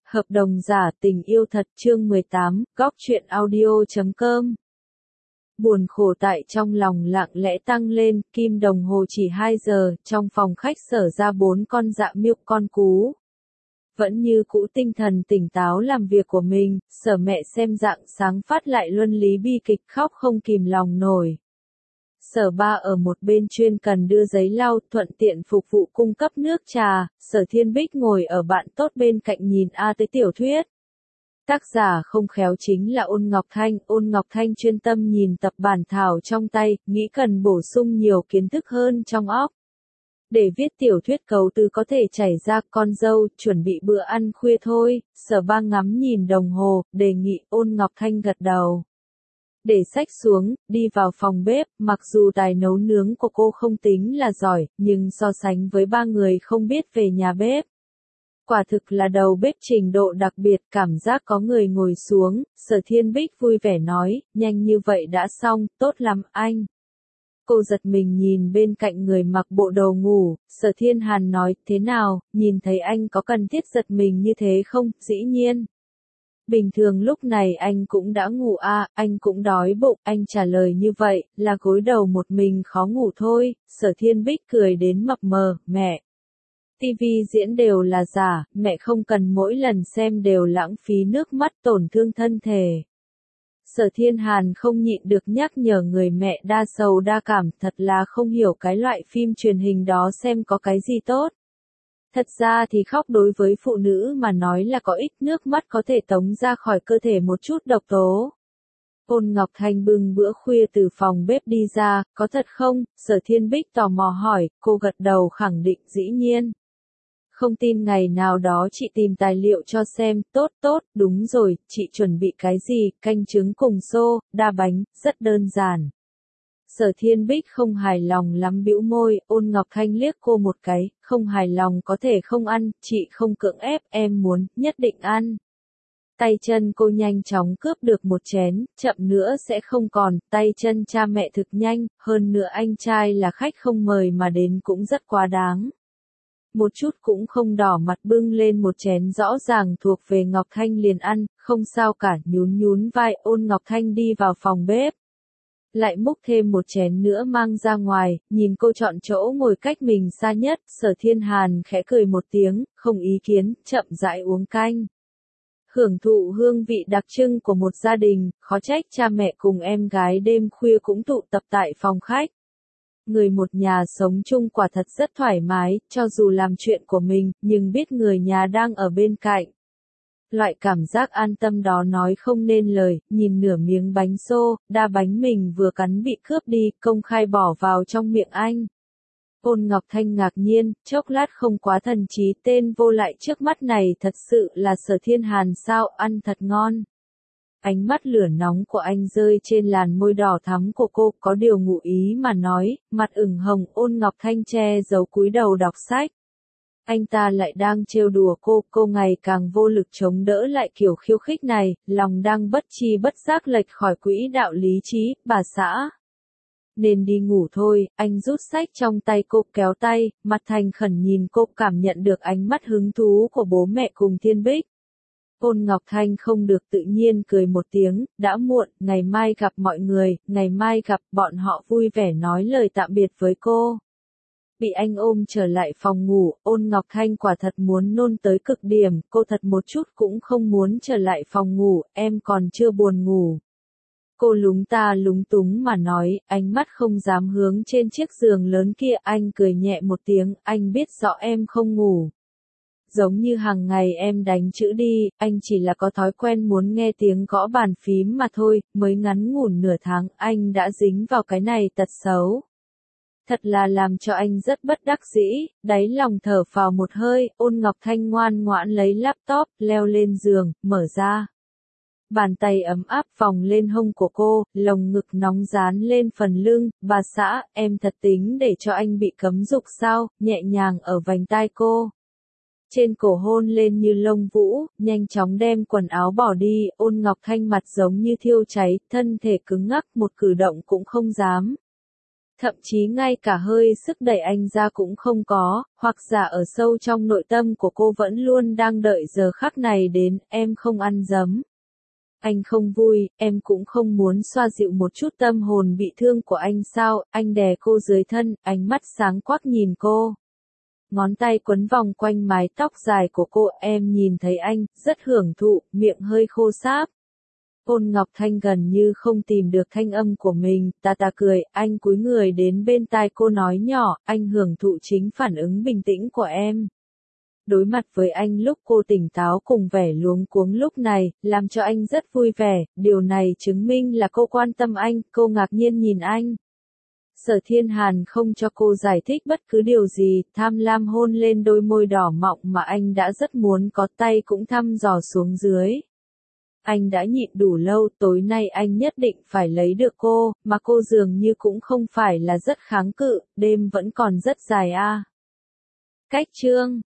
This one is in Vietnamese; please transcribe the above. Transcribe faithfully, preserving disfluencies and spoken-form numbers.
Hợp đồng giả tình yêu thật chương mười tám, góc truyện audio chấm com. Buồn khổ tại trong lòng lặng lẽ tăng lên, kim đồng hồ chỉ hai giờ, trong phòng khách Sở ra bốn con dạ miêu con cú. Vẫn như cũ tinh thần tỉnh táo làm việc của mình, Sở mẹ xem dạng sáng phát lại luân lý bi kịch khóc không kìm lòng nổi. Sở ba ở một bên chuyên cần đưa giấy lau, thuận tiện phục vụ cung cấp nước trà, Sở Thiên Bích ngồi ở bạn tốt bên cạnh nhìn a tới tiểu thuyết. Tác giả không khéo chính là Ôn Ngọc Thanh, Ôn Ngọc Thanh chuyên tâm nhìn tập bản thảo trong tay, nghĩ cần bổ sung nhiều kiến thức hơn trong óc. Để viết tiểu thuyết cấu từ có thể chảy ra, con dâu, chuẩn bị bữa ăn khuya thôi, Sở ba ngắm nhìn đồng hồ, đề nghị. Ôn Ngọc Thanh gật đầu. Để sách xuống, đi vào phòng bếp, mặc dù tài nấu nướng của cô không tính là giỏi, nhưng so sánh với ba người không biết về nhà bếp. Quả thực là đầu bếp trình độ đặc biệt, cảm giác có người ngồi xuống, Sở Thiên Bích vui vẻ nói, nhanh như vậy đã xong, tốt lắm anh. Cô giật mình nhìn bên cạnh người mặc bộ đồ ngủ, Sở Thiên Hàn nói, thế nào, nhìn thấy anh có cần thiết giật mình như thế không, dĩ nhiên. Bình thường lúc này anh cũng đã ngủ à, anh cũng đói bụng, anh trả lời như vậy, là gối đầu một mình khó ngủ thôi, Sở Thiên Bích cười đến mập mờ, mẹ. Tivi diễn đều là giả, mẹ không cần mỗi lần xem đều lãng phí nước mắt tổn thương thân thể. Sở Thiên Hàn không nhịn được nhắc nhở người mẹ đa sầu đa cảm, thật là không hiểu cái loại phim truyền hình đó xem có cái gì tốt. Thật ra thì khóc đối với phụ nữ mà nói là có ích, nước mắt có thể tống ra khỏi cơ thể một chút độc tố. Ôn Ngọc Thanh bưng bữa khuya từ phòng bếp đi ra, có thật không? Sở Thiên Bích tò mò hỏi, cô gật đầu khẳng định dĩ nhiên. Không tin ngày nào đó chị tìm tài liệu cho xem, tốt tốt, đúng rồi, chị chuẩn bị cái gì, canh trứng cùng xô, đa bánh, rất đơn giản. Sở Thiên Bích không hài lòng lắm bĩu môi, Ôn Ngọc Thanh liếc cô một cái, không hài lòng có thể không ăn, chị không cưỡng ép, em muốn, nhất định ăn. Tay chân cô nhanh chóng cướp được một chén, chậm nữa sẽ không còn, tay chân cha mẹ thực nhanh, hơn nữa anh trai là khách không mời mà đến cũng rất quá đáng. Một chút cũng không đỏ mặt bưng lên một chén rõ ràng thuộc về Ngọc Thanh liền ăn, không sao cả, nhún nhún vai. Ôn Ngọc Thanh đi vào phòng bếp. Lại múc thêm một chén nữa mang ra ngoài, nhìn cô chọn chỗ ngồi cách mình xa nhất, Sở Thiên Hàn khẽ cười một tiếng, không ý kiến, chậm rãi uống canh. Hưởng thụ hương vị đặc trưng của một gia đình, khó trách cha mẹ cùng em gái đêm khuya cũng tụ tập tại phòng khách. Người một nhà sống chung quả thật rất thoải mái, cho dù làm chuyện của mình, nhưng biết người nhà đang ở bên cạnh. Loại cảm giác an tâm đó nói không nên lời, nhìn nửa miếng bánh xô, đa bánh mình vừa cắn bị cướp đi, công khai bỏ vào trong miệng anh. Ôn Ngọc Thanh ngạc nhiên, chốc lát không quá thần trí, tên vô lại trước mắt này thật sự là Sở Thiên Hàn sao, ăn thật ngon. Ánh mắt lửa nóng của anh rơi trên làn môi đỏ thắm của cô, có điều ngụ ý mà nói, mặt ửng hồng. Ôn Ngọc Thanh che giấu cúi đầu đọc sách. Anh ta lại đang trêu đùa cô, cô ngày càng vô lực chống đỡ lại kiểu khiêu khích này, lòng đang bất tri bất giác lệch khỏi quỹ đạo lý trí. Bà xã, nên đi ngủ thôi. Anh rút sách trong tay cô, kéo tay, mặt thành khẩn nhìn cô, cảm nhận được ánh mắt hứng thú của bố mẹ cùng Thiên Bích. Ôn Ngọc Thanh không được tự nhiên cười một tiếng, đã muộn, ngày mai gặp mọi người, ngày mai gặp. Bọn họ vui vẻ nói lời tạm biệt với cô. Bị anh ôm trở lại phòng ngủ, Ôn Ngọc Thanh quả thật muốn nôn tới cực điểm, cô thật một chút cũng không muốn trở lại phòng ngủ, em còn chưa buồn ngủ. Cô lúng ta lúng túng mà nói, ánh mắt không dám hướng trên chiếc giường lớn kia. Anh cười nhẹ một tiếng, anh biết rõ em không ngủ. Giống như hàng ngày em đánh chữ đi, anh chỉ là có thói quen muốn nghe tiếng gõ bàn phím mà thôi, mới ngắn ngủn nửa tháng, anh đã dính vào cái này tật xấu. Thật là làm cho anh rất bất đắc dĩ, đáy lòng thở phào một hơi. Ôn Ngọc Thanh ngoan ngoãn lấy laptop, leo lên giường, mở ra. Bàn tay ấm áp vòng lên hông của cô, lồng ngực nóng dán lên phần lưng. Bà xã, em thật tính để cho anh bị cấm dục sao, nhẹ nhàng ở vành tai cô. Trên cổ hôn lên như lông vũ, nhanh chóng đem quần áo bỏ đi. Ôn Ngọc Thanh mặt giống như thiêu cháy, thân thể cứng ngắc, một cử động cũng không dám. Thậm chí ngay cả hơi sức đẩy anh ra cũng không có, hoặc giả ở sâu trong nội tâm của cô vẫn luôn đang đợi giờ khắc này đến, em không ăn dấm. Anh không vui, em cũng không muốn xoa dịu một chút tâm hồn bị thương của anh sao, anh đè cô dưới thân, ánh mắt sáng quắc nhìn cô. Ngón tay quấn vòng quanh mái tóc dài của cô, em nhìn thấy anh, rất hưởng thụ, miệng hơi khô sáp. Ôn Ngọc Thanh gần như không tìm được thanh âm của mình, tà tà cười, anh cúi người đến bên tai cô nói nhỏ, anh hưởng thụ chính phản ứng bình tĩnh của em. Đối mặt với anh lúc cô tỉnh táo cùng vẻ luống cuống lúc này, làm cho anh rất vui vẻ, điều này chứng minh là cô quan tâm anh, cô ngạc nhiên nhìn anh. Sở Thiên Hàn không cho cô giải thích bất cứ điều gì, tham lam hôn lên đôi môi đỏ mọng mà anh đã rất muốn có, tay cũng thăm dò xuống dưới. Anh đã nhịn đủ lâu, tối nay anh nhất định phải lấy được cô, mà cô dường như cũng không phải là rất kháng cự, đêm vẫn còn rất dài a. À. Cách chương